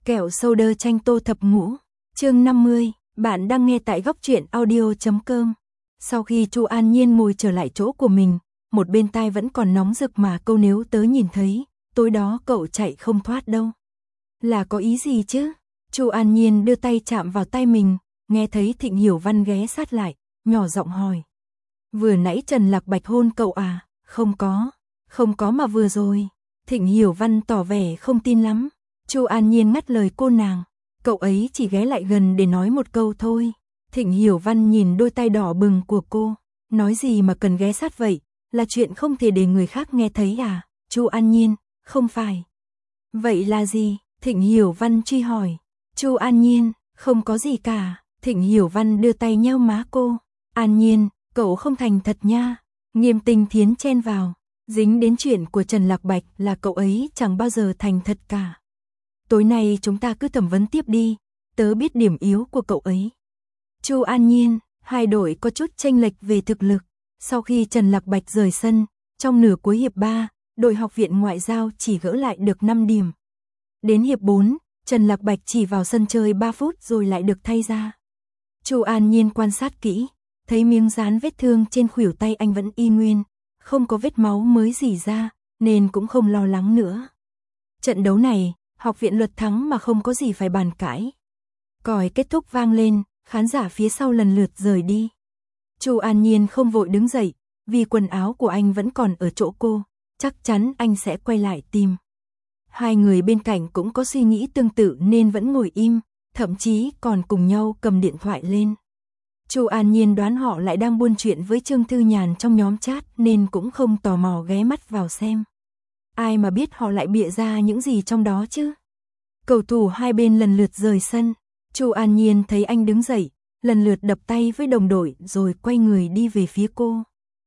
Kẹo soda chanh tô thập ngũ, chương 50, bạn đang nghe tại góc truyện audio.com. Sau khi Chu An Nhiên ngồi trở lại chỗ của mình, một bên tai vẫn còn nóng rực mà câu nếu tớ nhìn thấy, tối đó cậu chạy không thoát đâu. Là có ý gì chứ? Chu An Nhiên đưa tay chạm vào tay mình, nghe thấy Thịnh Hiểu Văn ghé sát lại, nhỏ giọng hỏi. Vừa nãy Trần Lạc Bạch hôn cậu à? Không có mà vừa rồi. Thịnh Hiểu Văn tỏ vẻ không tin lắm. Chu An Nhiên ngắt lời cô nàng, cậu ấy chỉ ghé lại gần để nói một câu thôi. Thịnh Hiểu Văn nhìn đôi tay đỏ bừng của cô, nói gì mà cần ghé sát vậy, là chuyện không thể để người khác nghe thấy à? Chu An Nhiên, không phải. Vậy là gì? Thịnh Hiểu Văn truy hỏi. Chu An Nhiên, không có gì cả. Thịnh Hiểu Văn đưa tay nheo má cô. An Nhiên, cậu không thành thật nha. Nghiêm Tinh Thiến chen vào. Dính đến chuyện của Trần Lạc Bạch là cậu ấy chẳng bao giờ thành thật cả. Tối nay chúng ta cứ thẩm vấn tiếp đi, tớ biết điểm yếu của cậu ấy. Chu An Nhiên, hai đội có chút chênh lệch về thực lực. Sau khi Trần Lạc Bạch rời sân, trong nửa cuối hiệp 3, đội Học viện Ngoại giao chỉ gỡ lại được 5 điểm. Đến hiệp 4, Trần Lạc Bạch chỉ vào sân chơi 3 phút rồi lại được thay ra. Chu An Nhiên quan sát kỹ, thấy miếng dán vết thương trên khuỷu tay anh vẫn y nguyên, không có vết máu mới rỉ ra, nên cũng không lo lắng nữa. Trận đấu này, Học viện Luật thắng mà không có gì phải bàn cãi. Còi kết thúc vang lên, khán giả phía sau lần lượt rời đi. Chu An Nhiên không vội đứng dậy, vì quần áo của anh vẫn còn ở chỗ cô, chắc chắn anh sẽ quay lại tìm. Hai người bên cạnh cũng có suy nghĩ tương tự nên vẫn ngồi im, thậm chí còn cùng nhau cầm điện thoại lên. Chu An Nhiên đoán họ lại đang buôn chuyện với Trương Thư Nhàn trong nhóm chat nên cũng không tò mò ghé mắt vào xem. Ai mà biết họ lại bịa ra những gì trong đó chứ. Cầu thủ hai bên lần lượt rời sân. Chu An Nhiên thấy anh đứng dậy, lần lượt đập tay với đồng đội rồi quay người đi về phía cô.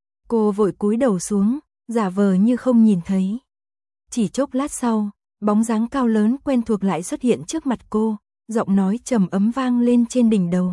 Cô vội cúi đầu xuống, giả vờ như không nhìn thấy. Chỉ chốc lát sau, bóng dáng cao lớn quen thuộc lại xuất hiện trước mặt cô, giọng nói trầm ấm vang lên trên đỉnh đầu.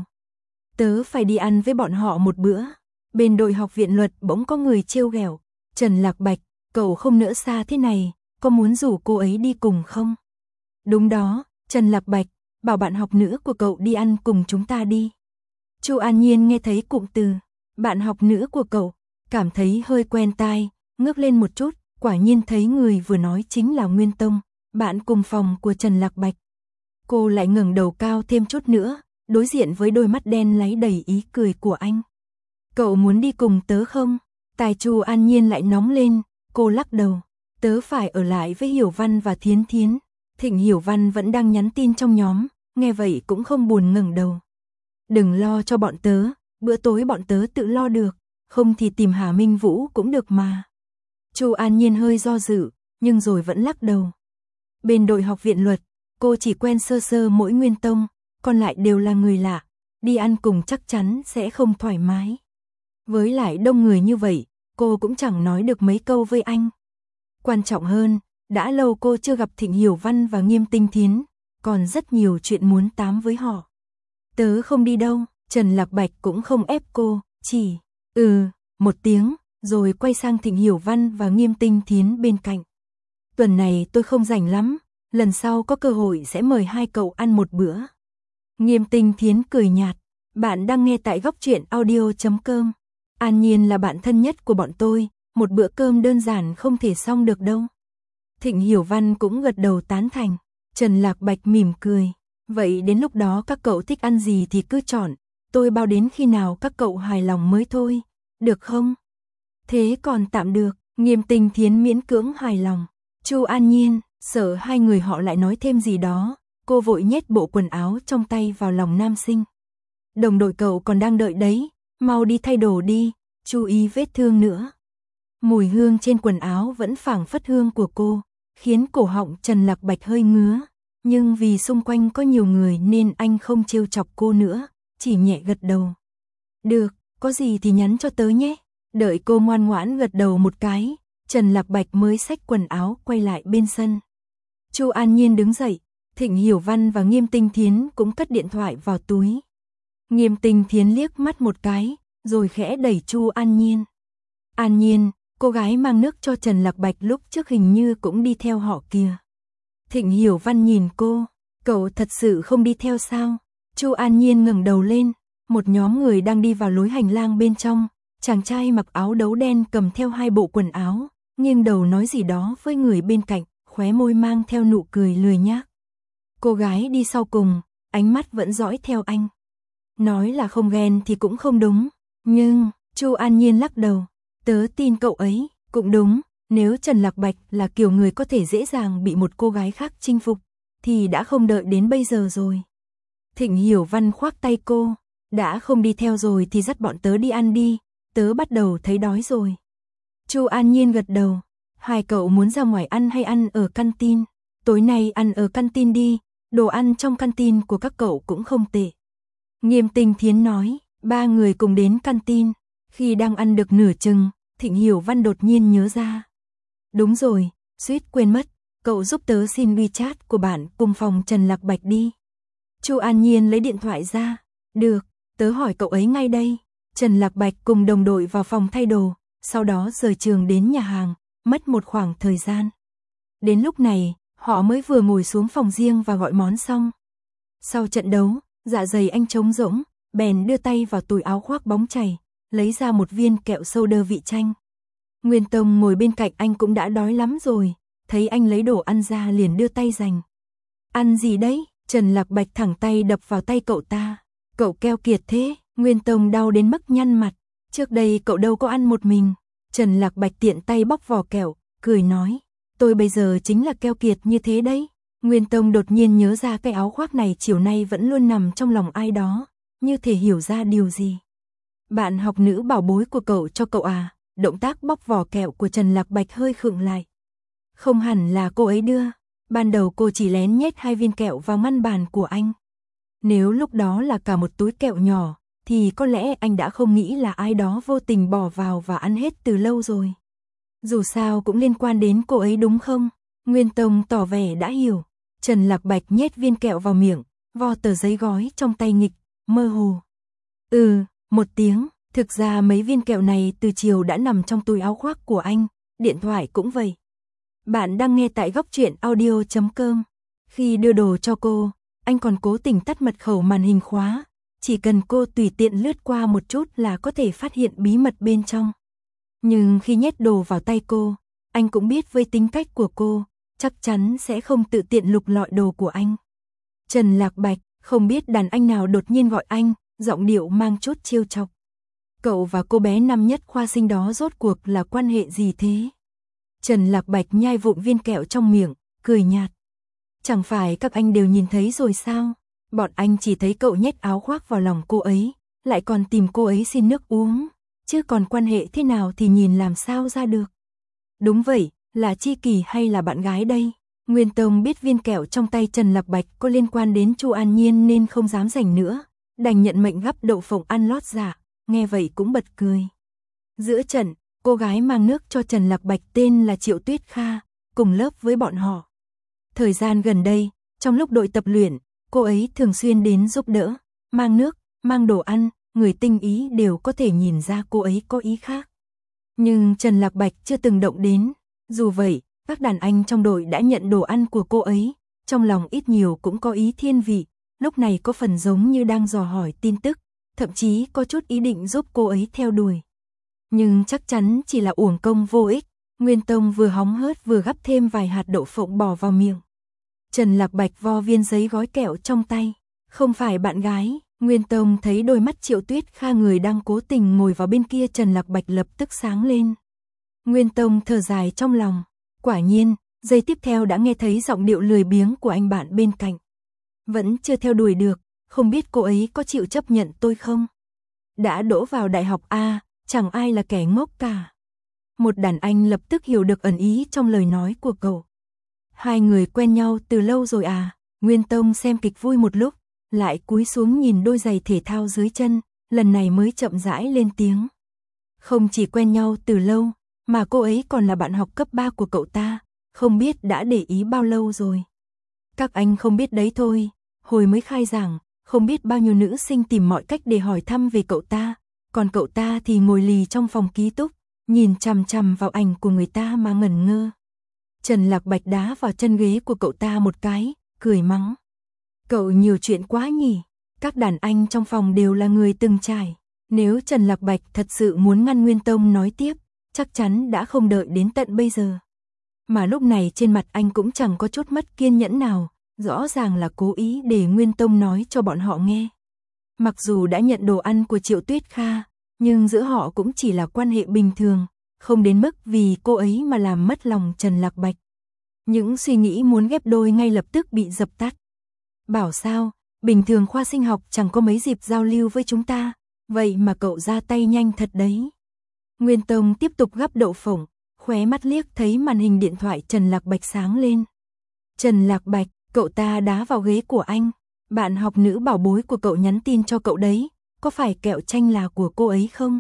Tớ phải đi ăn với bọn họ một bữa. Bên đội Học viện Luật bỗng có người trêu ghẹo. Trần Lạc Bạch, cậu không nỡ xa thế này, có muốn rủ cô ấy đi cùng không? Đúng đó, Trần Lạc Bạch, bảo bạn học nữ của cậu đi ăn cùng chúng ta đi. Chu An Nhiên nghe thấy cụm từ bạn học nữ của cậu, cảm thấy hơi quen tai, ngước lên một chút, quả nhiên thấy người vừa nói chính là Nguyên Tông, bạn cùng phòng của Trần Lạc Bạch. Cô lại ngẩng đầu cao thêm chút nữa, đối diện với đôi mắt đen láy đầy ý cười của anh. Cậu muốn đi cùng tớ không? Tai Chu An Nhiên lại nóng lên, cô lắc đầu. Tớ phải ở lại với Hiểu Văn và Thiến Thiến. Thịnh Hiểu Văn vẫn đang nhắn tin trong nhóm, nghe vậy cũng không buồn ngẩng đầu. Đừng lo cho bọn tớ, bữa tối bọn tớ tự lo được, không thì tìm Hà Minh Vũ cũng được mà. Chu An Nhiên hơi do dự, nhưng rồi vẫn lắc đầu. Bên đội Học viện Luật, cô chỉ quen sơ sơ mỗi Nguyên Tông, còn lại đều là người lạ, đi ăn cùng chắc chắn sẽ không thoải mái. Với lại đông người như vậy, cô cũng chẳng nói được mấy câu với anh. Quan trọng hơn, đã lâu cô chưa gặp Thịnh Hiểu Văn và Nghiêm Tinh Thiến, còn rất nhiều chuyện muốn tám với họ. Tớ không đi đâu, Trần Lạc Bạch cũng không ép cô, chỉ một tiếng, rồi quay sang Thịnh Hiểu Văn và Nghiêm Tinh Thiến bên cạnh. Tuần này tôi không rảnh lắm, lần sau có cơ hội sẽ mời hai cậu ăn một bữa. Nghiêm Tinh Thiến cười nhạt, bạn đang nghe tại góc truyện audio.com. An Nhiên là bạn thân nhất của bọn tôi, một bữa cơm đơn giản không thể xong được đâu. Thịnh Hiểu Văn cũng gật đầu tán thành. Trần Lạc Bạch mỉm cười. Vậy đến lúc đó các cậu thích ăn gì thì cứ chọn, tôi bao đến khi nào các cậu hài lòng mới thôi, được không? Thế còn tạm được, Nghiêm Tinh Thiến miễn cưỡng hài lòng. Chu An Nhiên, sợ hai người họ lại nói thêm gì đó, cô vội nhét bộ quần áo trong tay vào lòng nam sinh. Đồng đội cậu còn đang đợi đấy, mau đi thay đồ đi, chú ý vết thương nữa. Mùi hương trên quần áo vẫn phảng phất hương của cô, khiến cổ họng Trần Lạc Bạch hơi ngứa, nhưng vì xung quanh có nhiều người nên anh không trêu chọc cô nữa, chỉ nhẹ gật đầu. Được, có gì thì nhắn cho tớ nhé. Đợi cô ngoan ngoãn gật đầu một cái, Trần Lạc Bạch mới xách quần áo quay lại bên sân. Chu An Nhiên đứng dậy, Thịnh Hiểu Văn và Nghiêm Tinh Thiến cũng cất điện thoại vào túi. Nghiêm Tinh Thiến liếc mắt một cái, rồi khẽ đẩy Chu An Nhiên. An Nhiên, cô gái mang nước cho Trần Lạc Bạch lúc trước hình như cũng đi theo họ kìa. Thịnh Hiểu Văn nhìn cô, Cậu thật sự không đi theo sao? Chu An Nhiên ngẩng đầu lên, một nhóm người đang đi vào lối hành lang bên trong, chàng trai mặc áo đấu đen cầm theo 2 bộ quần áo, nghiêng đầu nói gì đó với người bên cạnh, khóe môi mang theo nụ cười lười nhác. Cô gái đi sau cùng, ánh mắt vẫn dõi theo anh. Nói là không ghen thì cũng không đúng, nhưng, Chu An Nhiên lắc đầu, tớ tin cậu ấy, cũng đúng, nếu Trần Lạc Bạch là kiểu người có thể dễ dàng bị một cô gái khác chinh phục, thì đã không đợi đến bây giờ rồi. Thịnh Hiểu Văn khoác tay cô, đã không đi theo rồi thì dắt bọn tớ đi ăn đi, tớ bắt đầu thấy đói rồi. Chu An Nhiên gật đầu, hai cậu muốn ra ngoài ăn hay ăn ở canteen? Tối nay ăn ở canteen đi, đồ ăn trong canteen của các cậu cũng không tệ. Nghiêm Tinh Thiến nói, 3 người cùng đến canteen, khi đang ăn được nửa chừng, Thịnh Hiểu Văn đột nhiên nhớ ra. Đúng rồi, suýt quên mất, cậu giúp tớ xin WeChat của bạn cùng phòng Trần Lạc Bạch đi. Chu An Nhiên lấy điện thoại ra, được, tớ hỏi cậu ấy ngay đây. Trần Lạc Bạch cùng đồng đội vào phòng thay đồ, sau đó rời trường đến nhà hàng, mất một khoảng thời gian. Đến lúc này, họ mới vừa ngồi xuống phòng riêng và gọi món xong. Sau trận đấu, dạ dày anh trống rỗng, bèn đưa tay vào túi áo khoác bóng chảy, lấy ra một viên kẹo soda vị chanh. Nguyên Tông ngồi bên cạnh anh cũng đã đói lắm rồi, thấy anh lấy đồ ăn ra liền đưa tay giành. Ăn gì đấy? Trần Lạc Bạch thẳng tay đập vào tay cậu ta. Cậu keo kiệt thế, Nguyên Tông đau đến mức nhăn mặt. Trước đây cậu đâu có ăn một mình. Trần Lạc Bạch tiện tay bóc vỏ kẹo, cười nói. Tôi bây giờ chính là keo kiệt như thế đấy. Nguyên Tông đột nhiên nhớ ra cái áo khoác này chiều nay vẫn luôn nằm trong lòng ai đó, như thể hiểu ra điều gì. Bạn học nữ bảo bối của cậu cho cậu à? Động tác bóc vỏ kẹo của Trần Lạc Bạch hơi khựng lại. Không hẳn là cô ấy đưa, ban đầu cô chỉ lén nhét 2 viên kẹo vào ngăn bàn của anh. Nếu lúc đó là cả một túi kẹo nhỏ, thì có lẽ anh đã không nghĩ là ai đó vô tình bỏ vào và ăn hết từ lâu rồi. Dù sao cũng liên quan đến cô ấy đúng không? Nguyên Tông tỏ vẻ đã hiểu. Trần Lạc Bạch nhét viên kẹo vào miệng, vo tờ giấy gói trong tay nghịch, mơ hồ. Một tiếng, thực ra mấy viên kẹo này từ chiều đã nằm trong túi áo khoác của anh, điện thoại cũng vậy. Bạn đang nghe tại góc truyện audio.com. Khi đưa đồ cho cô, anh còn cố tình tắt mật khẩu màn hình khóa, chỉ cần cô tùy tiện lướt qua một chút là có thể phát hiện bí mật bên trong. Nhưng khi nhét đồ vào tay cô, anh cũng biết với tính cách của cô, chắc chắn sẽ không tự tiện lục lọi đồ của anh. Trần Lạc Bạch, không biết đàn anh nào đột nhiên gọi anh, giọng điệu mang chút trêu chọc. Cậu và cô bé năm nhất khoa sinh đó rốt cuộc là quan hệ gì thế? Trần Lạc Bạch nhai vụn viên kẹo trong miệng, cười nhạt. Chẳng phải các anh đều nhìn thấy rồi sao? Bọn anh chỉ thấy cậu nhét áo khoác vào lòng cô ấy, lại còn tìm cô ấy xin nước uống, chứ còn quan hệ thế nào thì nhìn làm sao ra được. Đúng vậy, là tri kỷ hay là bạn gái đây? Nguyên Tông biết viên kẹo trong tay Trần Lạc Bạch có liên quan đến Chu An Nhiên nên không dám giành nữa, đành nhận mệnh gắp đậu phộng ăn lót dạ, nghe vậy cũng bật cười. Giữa trận, cô gái mang nước cho Trần Lạc Bạch tên là Triệu Tuyết Kha, cùng lớp với bọn họ. Thời gian gần đây, trong lúc đội tập luyện, cô ấy thường xuyên đến giúp đỡ, mang nước, mang đồ ăn, người tinh ý đều có thể nhìn ra cô ấy có ý khác. Nhưng Trần Lạc Bạch chưa từng động đến, dù vậy, các đàn anh trong đội đã nhận đồ ăn của cô ấy, trong lòng ít nhiều cũng có ý thiên vị, lúc này có phần giống như đang dò hỏi tin tức, thậm chí có chút ý định giúp cô ấy theo đuổi. Nhưng chắc chắn chỉ là uổng công vô ích, Nguyên Tông vừa hóng hớt vừa gắp thêm vài hạt đậu phộng bỏ vào miệng. Trần Lạc Bạch vo viên giấy gói kẹo trong tay, không phải bạn gái. Nguyên Tông thấy đôi mắt Triệu Tuyết Kha người đang cố tình ngồi vào bên kia Trần Lạc Bạch lập tức sáng lên. Nguyên Tông thở dài trong lòng, quả nhiên, giây tiếp theo đã nghe thấy giọng điệu lười biếng của anh bạn bên cạnh. Vẫn chưa theo đuổi được, không biết cô ấy có chịu chấp nhận tôi không? Đã đỗ vào đại học A, chẳng ai là kẻ ngốc cả. Một đàn anh lập tức hiểu được ẩn ý trong lời nói của cậu. Hai người quen nhau từ lâu rồi à? Nguyên Tông xem kịch vui một lúc, lại cúi xuống nhìn đôi giày thể thao dưới chân, lần này mới chậm rãi lên tiếng. Không chỉ quen nhau từ lâu, mà cô ấy còn là bạn học cấp 3 của cậu ta, không biết đã để ý bao lâu rồi. Các anh không biết đấy thôi, hồi mới khai giảng, không biết bao nhiêu nữ sinh tìm mọi cách để hỏi thăm về cậu ta, còn cậu ta thì ngồi lì trong phòng ký túc, nhìn chằm chằm vào ảnh của người ta mà ngẩn ngơ. Trần Lạc Bạch đá vào chân ghế của cậu ta một cái, cười mắng. Cậu nhiều chuyện quá nhỉ, các đàn anh trong phòng đều là người từng trải. Nếu Trần Lạc Bạch thật sự muốn ngăn Nguyên Tông nói tiếp, chắc chắn đã không đợi đến tận bây giờ. Mà lúc này trên mặt anh cũng chẳng có chút mất kiên nhẫn nào, rõ ràng là cố ý để Nguyên Tông nói cho bọn họ nghe. Mặc dù đã nhận đồ ăn của Triệu Tuyết Kha, nhưng giữa họ cũng chỉ là quan hệ bình thường, không đến mức vì cô ấy mà làm mất lòng Trần Lạc Bạch. Những suy nghĩ muốn ghép đôi ngay lập tức bị dập tắt. Bảo sao, bình thường khoa sinh học chẳng có mấy dịp giao lưu với chúng ta, vậy mà cậu ra tay nhanh thật đấy. Nguyên Tông tiếp tục gắp đậu phộng, khóe mắt liếc thấy màn hình điện thoại Trần Lạc Bạch sáng lên. Trần Lạc Bạch, cậu ta đá vào ghế của anh. Bạn học nữ bảo bối của cậu nhắn tin cho cậu đấy, có phải kẹo chanh là của cô ấy không?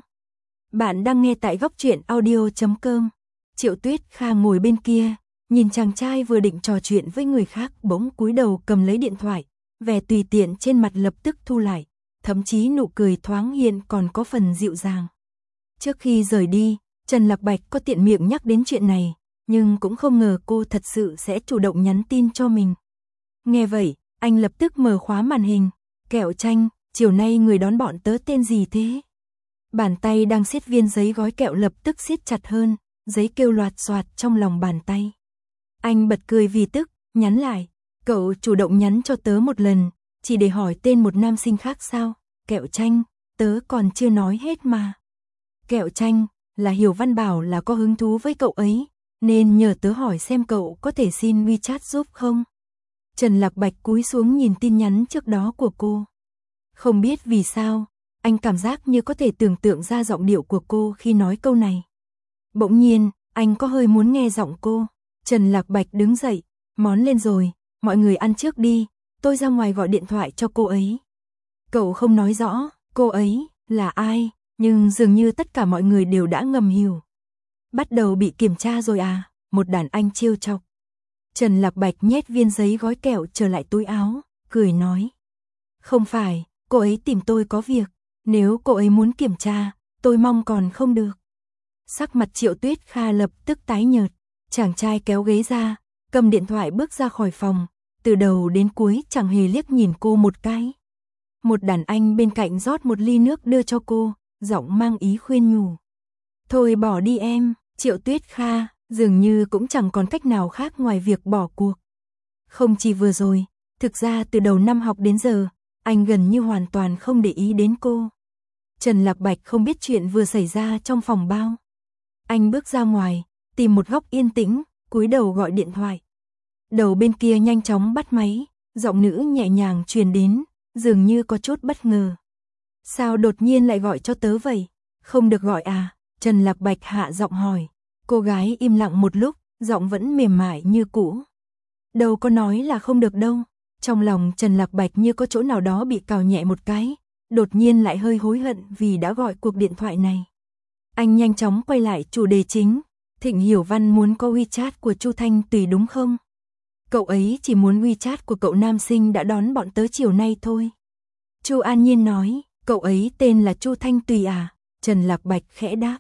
Bạn đang nghe tại góc truyện audio.com. Triệu Tuyết Kha ngồi bên kia, nhìn chàng trai vừa định trò chuyện với người khác bỗng cúi đầu cầm lấy điện thoại, vẻ tùy tiện trên mặt lập tức thu lại, thậm chí nụ cười thoáng hiện còn có phần dịu dàng. Trước khi rời đi, Trần Lạc Bạch có tiện miệng nhắc đến chuyện này, nhưng cũng không ngờ cô thật sự sẽ chủ động nhắn tin cho mình. Nghe vậy, anh lập tức mở khóa màn hình, kẹo chanh, chiều nay người đón bọn tớ tên gì thế? Bàn tay đang siết viên giấy gói kẹo lập tức siết chặt hơn, giấy kêu loạt xoạt trong lòng bàn tay. Anh bật cười vì tức, nhắn lại, cậu chủ động nhắn cho tớ một lần, chỉ để hỏi tên một nam sinh khác sao? Kẹo chanh, tớ còn chưa nói hết mà. Kẹo chanh, là Hiểu Văn bảo là có hứng thú với cậu ấy, nên nhờ tớ hỏi xem cậu có thể xin WeChat giúp không? Trần Lạc Bạch cúi xuống nhìn tin nhắn trước đó của cô. Không biết vì sao, anh cảm giác như có thể tưởng tượng ra giọng điệu của cô khi nói câu này. Bỗng nhiên, anh có hơi muốn nghe giọng cô. Trần Lạc Bạch đứng dậy, món lên rồi, mọi người ăn trước đi, tôi ra ngoài gọi điện thoại cho cô ấy. Cậu không nói rõ, cô ấy là ai, nhưng dường như tất cả mọi người đều đã ngầm hiểu. Bắt đầu bị kiểm tra rồi à, một đàn anh trêu chọc. Trần Lạc Bạch nhét viên giấy gói kẹo trở lại túi áo, cười nói. Không phải, cô ấy tìm tôi có việc, nếu cô ấy muốn kiểm tra, tôi mong còn không được. Sắc mặt Triệu Tuyết Kha lập tức tái nhợt, chàng trai kéo ghế ra, cầm điện thoại bước ra khỏi phòng, từ đầu đến cuối chẳng hề liếc nhìn cô một cái. Một đàn anh bên cạnh rót một ly nước đưa cho cô, giọng mang ý khuyên nhủ. Thôi bỏ đi em, Triệu Tuyết Kha, dường như cũng chẳng còn cách nào khác ngoài việc bỏ cuộc. Không chỉ vừa rồi, thực ra từ đầu năm học đến giờ, anh gần như hoàn toàn không để ý đến cô. Trần Lạc Bạch không biết chuyện vừa xảy ra trong phòng bao. Anh bước ra ngoài, tìm một góc yên tĩnh, cúi đầu gọi điện thoại. Đầu bên kia nhanh chóng bắt máy, giọng nữ nhẹ nhàng truyền đến, dường như có chút bất ngờ. Sao đột nhiên lại gọi cho tớ vậy? Không được gọi à? Trần Lạc Bạch hạ giọng hỏi. Cô gái im lặng một lúc, giọng vẫn mềm mại như cũ. Đâu có nói là không được đâu. Trong lòng Trần Lạc Bạch như có chỗ nào đó bị cào nhẹ một cái, đột nhiên lại hơi hối hận vì đã gọi cuộc điện thoại này. Anh nhanh chóng quay lại chủ đề chính. Thịnh Hiểu Văn muốn có WeChat của Chu Thanh Tùy đúng không? Cậu ấy chỉ muốn WeChat của cậu nam sinh đã đón bọn tớ chiều nay thôi. Chu An Nhiên nói, cậu ấy tên là Chu Thanh Tùy à? Trần Lạc Bạch khẽ đáp.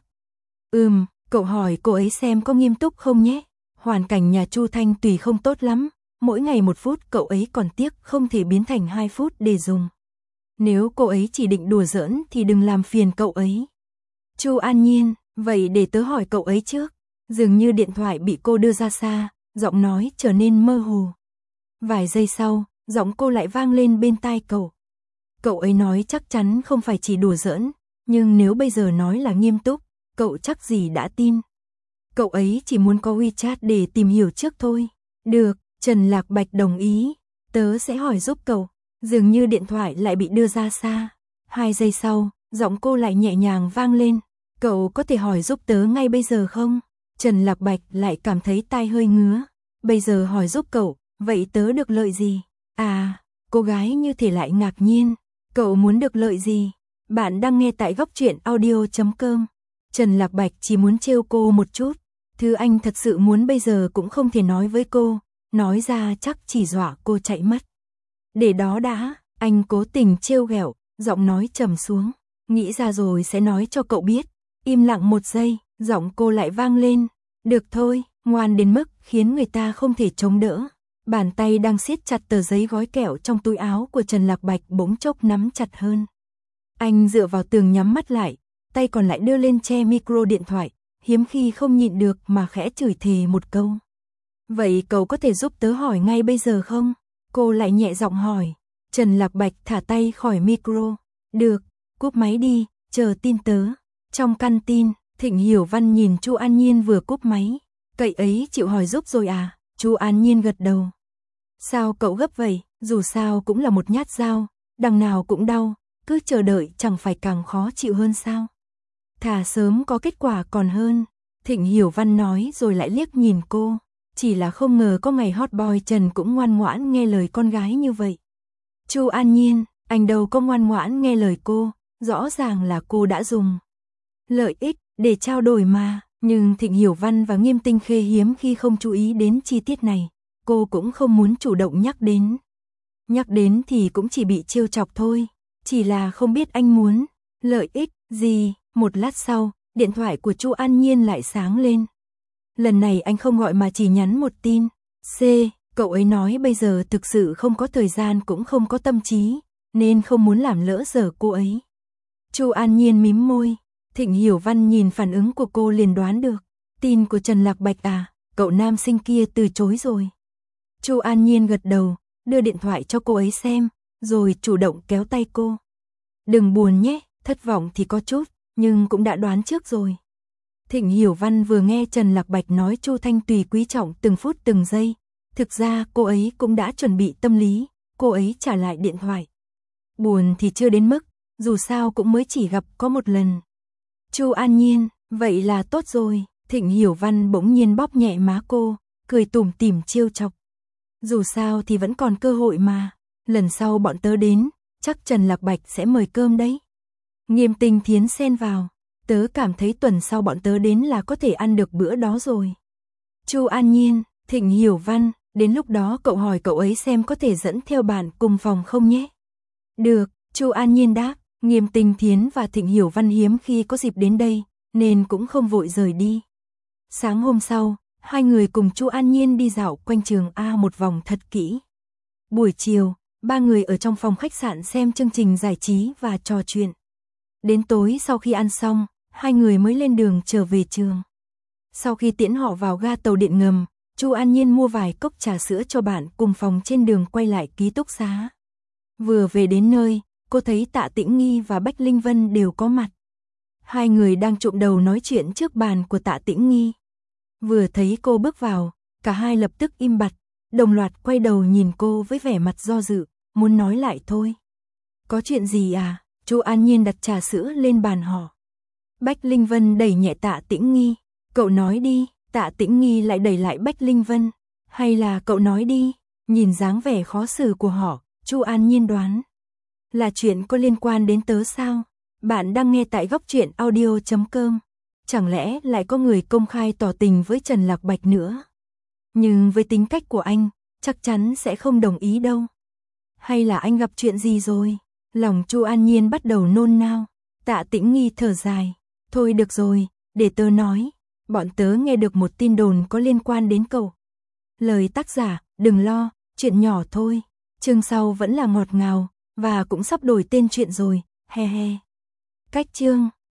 Cậu hỏi cô ấy xem có nghiêm túc không nhé. Hoàn cảnh nhà Chu Thanh Tùy không tốt lắm, mỗi ngày 1 phút cậu ấy còn tiếc không thể biến thành 2 phút để dùng. Nếu cô ấy chỉ định đùa giỡn thì đừng làm phiền cậu ấy. Chu An Nhiên, vậy để tớ hỏi cậu ấy trước. Dường như điện thoại bị cô đưa ra xa, giọng nói trở nên mơ hồ. Vài giây sau, giọng cô lại vang lên bên tai cậu. Cậu ấy nói chắc chắn không phải chỉ đùa giỡn, nhưng nếu bây giờ nói là nghiêm túc, cậu chắc gì đã tin. Cậu ấy chỉ muốn có WeChat để tìm hiểu trước thôi. Được, Trần Lạc Bạch đồng ý, tớ sẽ hỏi giúp cậu. Dường như điện thoại lại bị đưa ra xa. 2 giây sau, giọng cô lại nhẹ nhàng vang lên. Cậu có thể hỏi giúp tớ ngay bây giờ không? Trần Lạc Bạch lại cảm thấy tai hơi ngứa. Bây giờ hỏi giúp cậu, vậy tớ được lợi gì? À, cô gái như thể lại ngạc nhiên. Cậu muốn được lợi gì? Bạn đang nghe tại góc truyện audio.com. Trần Lạc Bạch chỉ muốn trêu cô một chút. Thứ anh thật sự muốn bây giờ cũng không thể nói với cô. Nói ra chắc chỉ dọa cô chạy mất. Để đó đã, anh cố tình trêu ghẹo, giọng nói trầm xuống. Nghĩ ra rồi sẽ nói cho cậu biết. Im lặng 1 giây, giọng cô lại vang lên. Được thôi, ngoan đến mức khiến người ta không thể chống đỡ. Bàn tay đang siết chặt tờ giấy gói kẹo trong túi áo của Trần Lạc Bạch bỗng chốc nắm chặt hơn. Anh dựa vào tường nhắm mắt lại, tay còn lại đưa lên che micro điện thoại, hiếm khi không nhịn được mà khẽ chửi thề một câu. Vậy cậu có thể giúp tớ hỏi ngay bây giờ không? Cô lại nhẹ giọng hỏi. Trần Lạc Bạch thả tay khỏi micro. Được, cúp máy đi, chờ tin tớ. Trong căn tin, Thịnh Hiểu Văn nhìn Chu An Nhiên vừa cúp máy. Cậy ấy chịu hỏi giúp rồi à? Chu An Nhiên gật đầu. Sao cậu gấp vậy? Dù sao cũng là một nhát dao, đằng nào cũng đau, cứ chờ đợi chẳng phải càng khó chịu hơn sao? Thà sớm có kết quả còn hơn. Thịnh Hiểu Văn nói rồi lại liếc nhìn cô. Chỉ là không ngờ có ngày hot boy Trần cũng ngoan ngoãn nghe lời con gái như vậy. Chu An Nhiên, anh đâu có ngoan ngoãn nghe lời cô, rõ ràng là cô đã dùng lợi ích để trao đổi mà. Nhưng Thịnh Hiểu Văn và Nghiêm Tinh Khê hiếm khi không chú ý đến chi tiết này, cô cũng không muốn chủ động nhắc đến. Nhắc đến thì cũng chỉ bị trêu chọc thôi, chỉ là không biết anh muốn lợi ích gì. Một lát sau, điện thoại của Chu An Nhiên lại sáng lên. Lần này anh không gọi mà chỉ nhắn một tin. C, cậu ấy nói bây giờ thực sự không có thời gian cũng không có tâm trí, nên không muốn làm lỡ giờ cô ấy. Chu An Nhiên mím môi. Thịnh Hiểu Văn nhìn phản ứng của cô liền đoán được. Tin của Trần Lạc Bạch à, cậu nam sinh kia từ chối rồi. Chu An Nhiên gật đầu, đưa điện thoại cho cô ấy xem, rồi chủ động kéo tay cô. Đừng buồn nhé, thất vọng thì có chút, nhưng cũng đã đoán trước rồi. Thịnh Hiểu Văn vừa nghe Trần Lạc Bạch nói Chu Thanh Tùy quý trọng từng phút từng giây. Thực ra cô ấy cũng đã chuẩn bị tâm lý, cô ấy trả lại điện thoại. Buồn thì chưa đến mức, dù sao cũng mới chỉ gặp có một lần. Chu An Nhiên, vậy là tốt rồi. Thịnh Hiểu Văn bỗng nhiên bóp nhẹ má cô, cười tủm tỉm trêu chọc. Dù sao thì vẫn còn cơ hội mà, lần sau bọn tớ đến, chắc Trần Lạc Bạch sẽ mời cơm đấy. Nghiêm Tinh Thiến xen vào, tớ cảm thấy tuần sau bọn tớ đến là có thể ăn được bữa đó rồi. Chu An Nhiên, Thịnh Hiểu Văn, đến lúc đó cậu hỏi cậu ấy xem có thể dẫn theo bạn cùng phòng không nhé. Được, Chu An Nhiên đáp. Nghiêm Tinh Thiến và Thịnh Hiểu Văn hiếm khi có dịp đến đây, nên cũng không vội rời đi. Sáng hôm sau, hai người cùng Chu An Nhiên đi dạo quanh trường A một vòng thật kỹ. Buổi chiều, ba người ở trong phòng khách sạn xem chương trình giải trí và trò chuyện. Đến tối sau khi ăn xong, hai người mới lên đường trở về trường. Sau khi tiễn họ vào ga tàu điện ngầm, Chu An Nhiên mua vài cốc trà sữa cho bạn cùng phòng trên đường quay lại ký túc xá. Vừa về đến nơi, cô thấy Tạ Tĩnh Nghi và Bách Linh Vân đều có mặt. Hai người đang trụm đầu nói chuyện trước bàn của Tạ Tĩnh Nghi. Vừa thấy cô bước vào, cả hai lập tức im bặt, đồng loạt quay đầu nhìn cô với vẻ mặt do dự, muốn nói lại thôi. Có chuyện gì à? Chu An Nhiên đặt trà sữa lên bàn họ. Bách Linh Vân đẩy nhẹ Tạ Tĩnh Nghi. Cậu nói đi. Tạ Tĩnh Nghi lại đẩy lại Bách Linh Vân. Hay là cậu nói đi? Nhìn dáng vẻ khó xử của họ, Chu An Nhiên đoán. Là chuyện có liên quan đến tớ sao? Bạn đang nghe tại gocchuyenaudio.com. Chẳng lẽ lại có người công khai tỏ tình với Trần Lạc Bạch nữa? Nhưng với tính cách của anh, chắc chắn sẽ không đồng ý đâu. Hay là anh gặp chuyện gì rồi? Lòng Chu An Nhiên bắt đầu nôn nao. Tạ Tĩnh Nghi thở dài. Thôi được rồi, để tớ nói. Bọn tớ nghe được một tin đồn có liên quan đến cậu. Lời tác giả, đừng lo, chuyện nhỏ thôi. Chương sau vẫn là ngọt ngào, và cũng sắp đổi tên chuyện rồi, he he. Cách chương